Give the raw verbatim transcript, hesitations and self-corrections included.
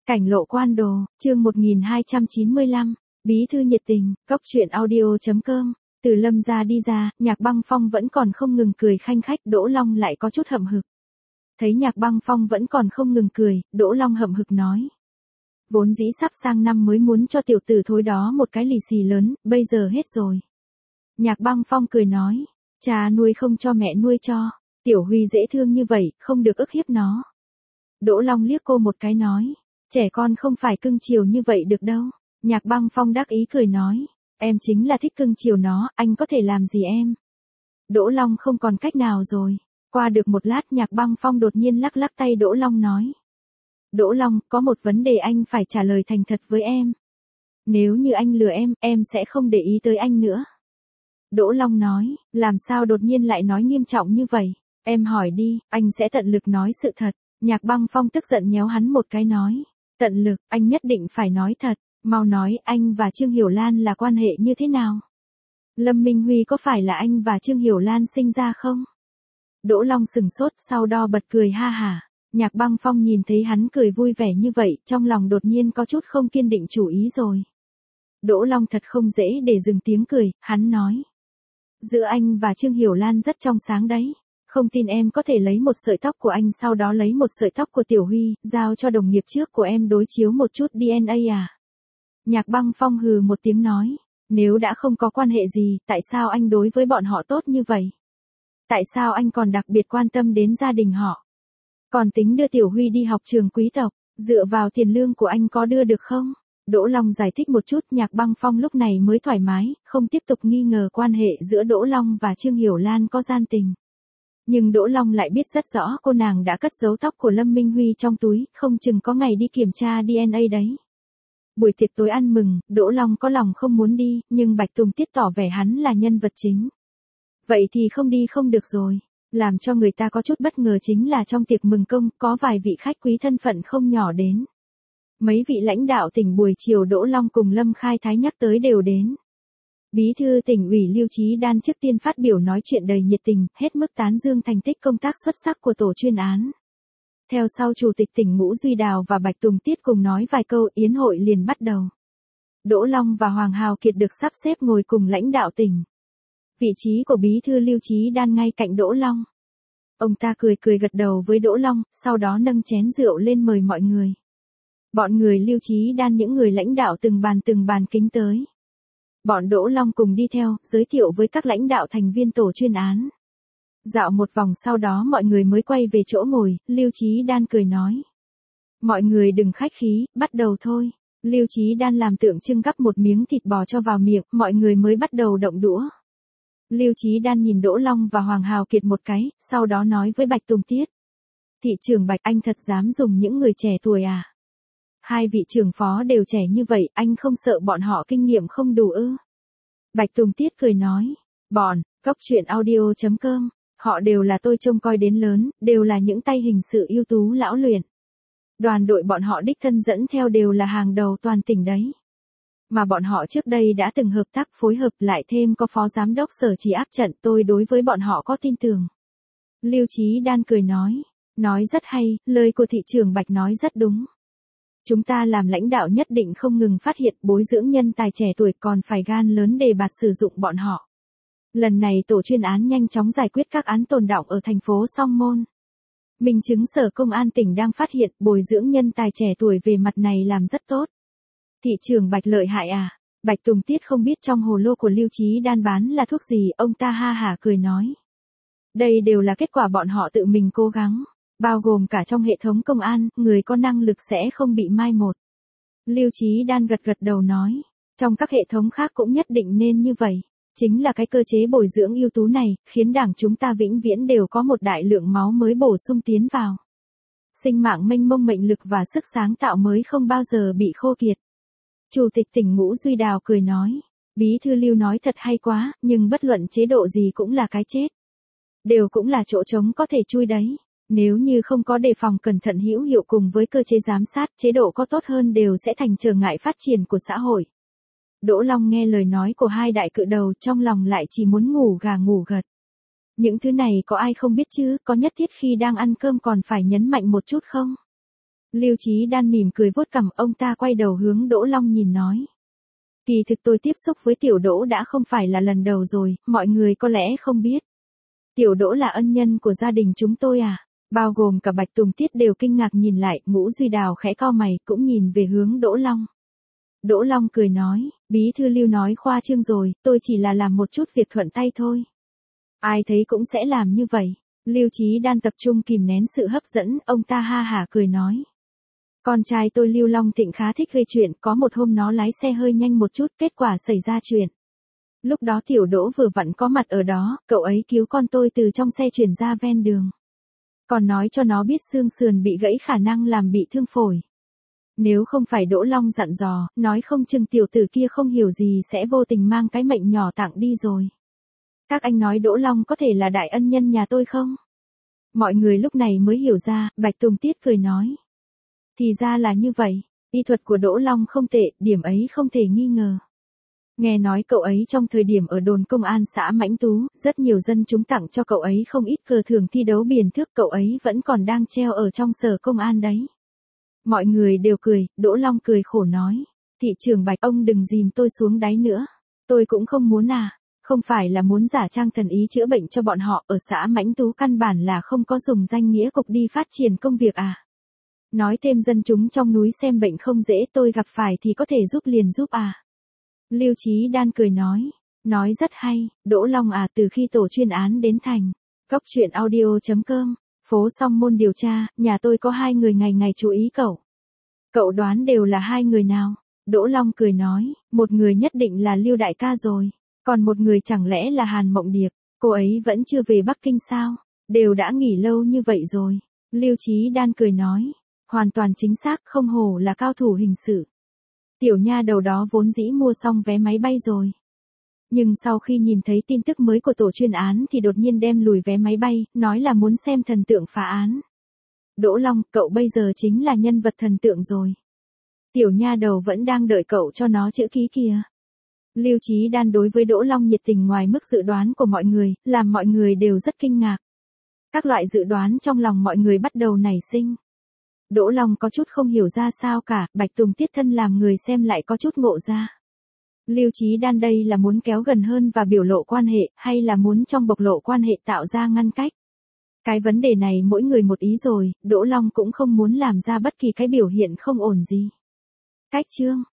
Cảnh lộ quan đồ, chương một nghìn hai trăm chín mươi lăm, bí thư nhiệt tình, cốc truyện audio chấm com. Từ Lâm gia đi ra, Nhạc Băng Phong vẫn còn không ngừng cười khanh khách, Đỗ Long lại có chút hậm hực. Thấy Nhạc Băng Phong vẫn còn không ngừng cười, Đỗ Long hậm hực nói. Vốn dĩ sắp sang năm mới muốn cho tiểu tử thối đó một cái lì xì lớn, bây giờ hết rồi. Nhạc Băng Phong cười nói, cha nuôi không cho mẹ nuôi cho, Tiểu Huy dễ thương như vậy, không được ức hiếp nó. Đỗ Long liếc cô một cái nói, trẻ con không phải cưng chiều như vậy được đâu. Nhạc Băng Phong đắc ý cười nói, em chính là thích cưng chiều nó, anh có thể làm gì em. Đỗ Long không còn cách nào rồi. Qua được một lát Nhạc Băng Phong đột nhiên lắc lắc tay Đỗ Long nói. Đỗ Long, có một vấn đề anh phải trả lời thành thật với em. Nếu như anh lừa em, em sẽ không để ý tới anh nữa. Đỗ Long nói, làm sao đột nhiên lại nói nghiêm trọng như vậy, em hỏi đi, anh sẽ tận lực nói sự thật. Nhạc Băng Phong tức giận nhéo hắn một cái nói, tận lực, anh nhất định phải nói thật, mau nói anh và Trương Hiểu Lan là quan hệ như thế nào? Lâm Minh Huy có phải là anh và Trương Hiểu Lan sinh ra không? Đỗ Long sừng sốt, sau đó bật cười ha hả. Nhạc Băng Phong nhìn thấy hắn cười vui vẻ như vậy, trong lòng đột nhiên có chút không kiên định chủ ý rồi. Đỗ Long thật không dễ để dừng tiếng cười, hắn nói. Giữa anh và Trương Hiểu Lan rất trong sáng đấy. Không tin em có thể lấy một sợi tóc của anh, sau đó lấy một sợi tóc của Tiểu Huy, giao cho đồng nghiệp trước của em đối chiếu một chút đê en a à? Nhạc Băng Phong hừ một tiếng nói, nếu đã không có quan hệ gì, tại sao anh đối với bọn họ tốt như vậy? Tại sao anh còn đặc biệt quan tâm đến gia đình họ? Còn tính đưa Tiểu Huy đi học trường quý tộc, dựa vào tiền lương của anh có đưa được không? Đỗ Long giải thích một chút, Nhạc Băng Phong lúc này mới thoải mái, không tiếp tục nghi ngờ quan hệ giữa Đỗ Long và Trương Hiểu Lan có gian tình. Nhưng Đỗ Long lại biết rất rõ cô nàng đã cất giấu tóc của Lâm Minh Huy trong túi, không chừng có ngày đi kiểm tra đê en a đấy. Buổi tiệc tối ăn mừng, Đỗ Long có lòng không muốn đi, nhưng Bạch Tùng Tiết tỏ vẻ hắn là nhân vật chính. Vậy thì không đi không được rồi. Làm cho người ta có chút bất ngờ chính là trong tiệc mừng công, có vài vị khách quý thân phận không nhỏ đến. Mấy vị lãnh đạo tỉnh buổi chiều Đỗ Long cùng Lâm Khai Thái nhắc tới đều đến. Bí thư tỉnh ủy Lưu Chí Đan trước tiên phát biểu nói chuyện đầy nhiệt tình, hết mức tán dương thành tích công tác xuất sắc của tổ chuyên án. Theo sau Chủ tịch tỉnh Ngũ Duy Đào và Bạch Tùng Tiết cùng nói vài câu, yến hội liền bắt đầu. Đỗ Long và Hoàng Hào Kiệt được sắp xếp ngồi cùng lãnh đạo tỉnh. Vị trí của bí thư Lưu Chí Đan ngay cạnh Đỗ Long. Ông ta cười cười gật đầu với Đỗ Long, sau đó nâng chén rượu lên mời mọi người. Bọn người Lưu Chí Đan những người lãnh đạo từng bàn từng bàn kính tới. Bọn Đỗ Long cùng đi theo, giới thiệu với các lãnh đạo thành viên tổ chuyên án. Dạo một vòng sau đó mọi người mới quay về chỗ ngồi, Lưu Chí Đan cười nói. Mọi người đừng khách khí, bắt đầu thôi. Lưu Chí Đan làm tượng trưng gắp một miếng thịt bò cho vào miệng, mọi người mới bắt đầu động đũa. Lưu Chí Đan nhìn Đỗ Long và Hoàng Hào Kiệt một cái, sau đó nói với Bạch Tùng Tiết. Thị trưởng Bạch, anh thật dám dùng những người trẻ tuổi à? Hai vị trưởng phó đều trẻ như vậy, anh không sợ bọn họ kinh nghiệm không đủ ư? Bạch Tùng Tiết cười nói, bọn, cốc truyện audio chấm com, họ đều là tôi trông coi đến lớn, đều là những tay hình sự ưu tú lão luyện. Đoàn đội bọn họ đích thân dẫn theo đều là hàng đầu toàn tỉnh đấy. Mà bọn họ trước đây đã từng hợp tác phối hợp, lại thêm có phó giám đốc Sở Chỉ áp trận, tôi đối với bọn họ có tin tưởng. Lưu Chí Đan cười nói, nói rất hay, lời của thị trưởng Bạch nói rất đúng. Chúng ta làm lãnh đạo nhất định không ngừng phát hiện bồi dưỡng nhân tài trẻ tuổi, còn phải gan lớn đề bạt sử dụng bọn họ. Lần này tổ chuyên án nhanh chóng giải quyết các án tồn đọng ở thành phố Song Môn. Minh chứng Sở Công an tỉnh đang phát hiện bồi dưỡng nhân tài trẻ tuổi về mặt này làm rất tốt. Thị trưởng Bạch lợi hại à? Bạch Tùng Tiết không biết trong hồ lô của Lưu Chí Đan bán là thuốc gì, ông ta ha hả cười nói. Đây đều là kết quả bọn họ tự mình cố gắng. Bao gồm cả trong hệ thống công an, người có năng lực sẽ không bị mai một. Lưu Chí Đan gật gật đầu nói, trong các hệ thống khác cũng nhất định nên như vậy. Chính là cái cơ chế bồi dưỡng ưu tú này, khiến đảng chúng ta vĩnh viễn đều có một đại lượng máu mới bổ sung tiến vào. Sinh mạng mênh mông, mệnh lực và sức sáng tạo mới không bao giờ bị khô kiệt. Chủ tịch tỉnh Ngũ Duy Đào cười nói, bí thư Lưu nói thật hay quá, nhưng bất luận chế độ gì cũng là cái chết. Đều cũng là chỗ trống có thể chui đấy. Nếu như không có đề phòng cẩn thận hữu hiệu cùng với cơ chế giám sát, chế độ có tốt hơn đều sẽ thành trở ngại phát triển của xã hội. Đỗ Long nghe lời nói của hai đại cự đầu, trong lòng lại chỉ muốn ngủ gà ngủ gật. Những thứ này có ai không biết chứ, có nhất thiết khi đang ăn cơm còn phải nhấn mạnh một chút không? Lưu Chí Đan mỉm cười vuốt cằm, ông ta quay đầu hướng Đỗ Long nhìn nói. Kỳ thực tôi tiếp xúc với Tiểu Đỗ đã không phải là lần đầu rồi, mọi người có lẽ không biết. Tiểu Đỗ là ân nhân của gia đình chúng tôi à? Bao gồm cả Bạch Tùng Tiết đều kinh ngạc nhìn lại, Ngũ Duy Đào khẽ cau mày, cũng nhìn về hướng Đỗ Long. Đỗ Long cười nói, bí thư Lưu nói khoa trương rồi, tôi chỉ là làm một chút việc thuận tay thôi. Ai thấy cũng sẽ làm như vậy. Lưu Chí Đan tập trung kìm nén sự hấp dẫn, ông ta ha hả cười nói. Con trai tôi Lưu Long Thịnh khá thích gây chuyện, có một hôm nó lái xe hơi nhanh một chút, kết quả xảy ra chuyện. Lúc đó Tiểu Đỗ vừa vặn có mặt ở đó, cậu ấy cứu con tôi từ trong xe chuyển ra ven đường. Còn nói cho nó biết xương sườn bị gãy khả năng làm bị thương phổi. Nếu không phải Đỗ Long dặn dò, nói không chừng tiểu tử kia không hiểu gì sẽ vô tình mang cái mệnh nhỏ tặng đi rồi. Các anh nói Đỗ Long có thể là đại ân nhân nhà tôi không? Mọi người lúc này mới hiểu ra, Bạch Tùng Tiết cười nói. Thì ra là như vậy, y thuật của Đỗ Long không tệ, điểm ấy không thể nghi ngờ. Nghe nói cậu ấy trong thời điểm ở đồn công an xã Mãnh Tú, rất nhiều dân chúng tặng cho cậu ấy không ít cờ thưởng thi đấu biền thước, cậu ấy vẫn còn đang treo ở trong sở công an đấy. Mọi người đều cười, Đỗ Long cười khổ nói. Thị trưởng Bạch, ông đừng dìm tôi xuống đáy nữa. Tôi cũng không muốn à. Không phải là muốn giả trang thần ý chữa bệnh cho bọn họ, ở xã Mãnh Tú căn bản là không có dùng danh nghĩa cục đi phát triển công việc à. Nói thêm dân chúng trong núi xem bệnh không dễ, tôi gặp phải thì có thể giúp liền giúp à. Lưu Chí Đan cười nói. Nói rất hay, Đỗ Long à, từ khi tổ chuyên án đến thành. Góc truyện audio chấm com, phố Song Môn điều tra, nhà tôi có hai người ngày ngày chú ý cậu. Cậu đoán đều là hai người nào? Đỗ Long cười nói, một người nhất định là Lưu đại ca rồi. Còn một người chẳng lẽ là Hàn Mộng Điệp, cô ấy vẫn chưa về Bắc Kinh sao? Đều đã nghỉ lâu như vậy rồi. Lưu Chí Đan cười nói, hoàn toàn chính xác, không hổ là cao thủ hình sự. Tiểu nha đầu đó vốn dĩ mua xong vé máy bay rồi. Nhưng sau khi nhìn thấy tin tức mới của tổ chuyên án thì đột nhiên đem lùi vé máy bay, nói là muốn xem thần tượng phá án. Đỗ Long, cậu bây giờ chính là nhân vật thần tượng rồi. Tiểu nha đầu vẫn đang đợi cậu cho nó chữ ký kìa. Lưu Chí Đan đối với Đỗ Long nhiệt tình ngoài mức dự đoán của mọi người, làm mọi người đều rất kinh ngạc. Các loại dự đoán trong lòng mọi người bắt đầu nảy sinh. Đỗ Long có chút không hiểu ra sao cả, Bạch Tùng Tiết thân làm người xem lại có chút ngộ ra. Lưu Chí Đan đây là muốn kéo gần hơn và biểu lộ quan hệ, hay là muốn trong bộc lộ quan hệ tạo ra ngăn cách? Cái vấn đề này mỗi người một ý rồi, Đỗ Long cũng không muốn làm ra bất kỳ cái biểu hiện không ổn gì. Cách chương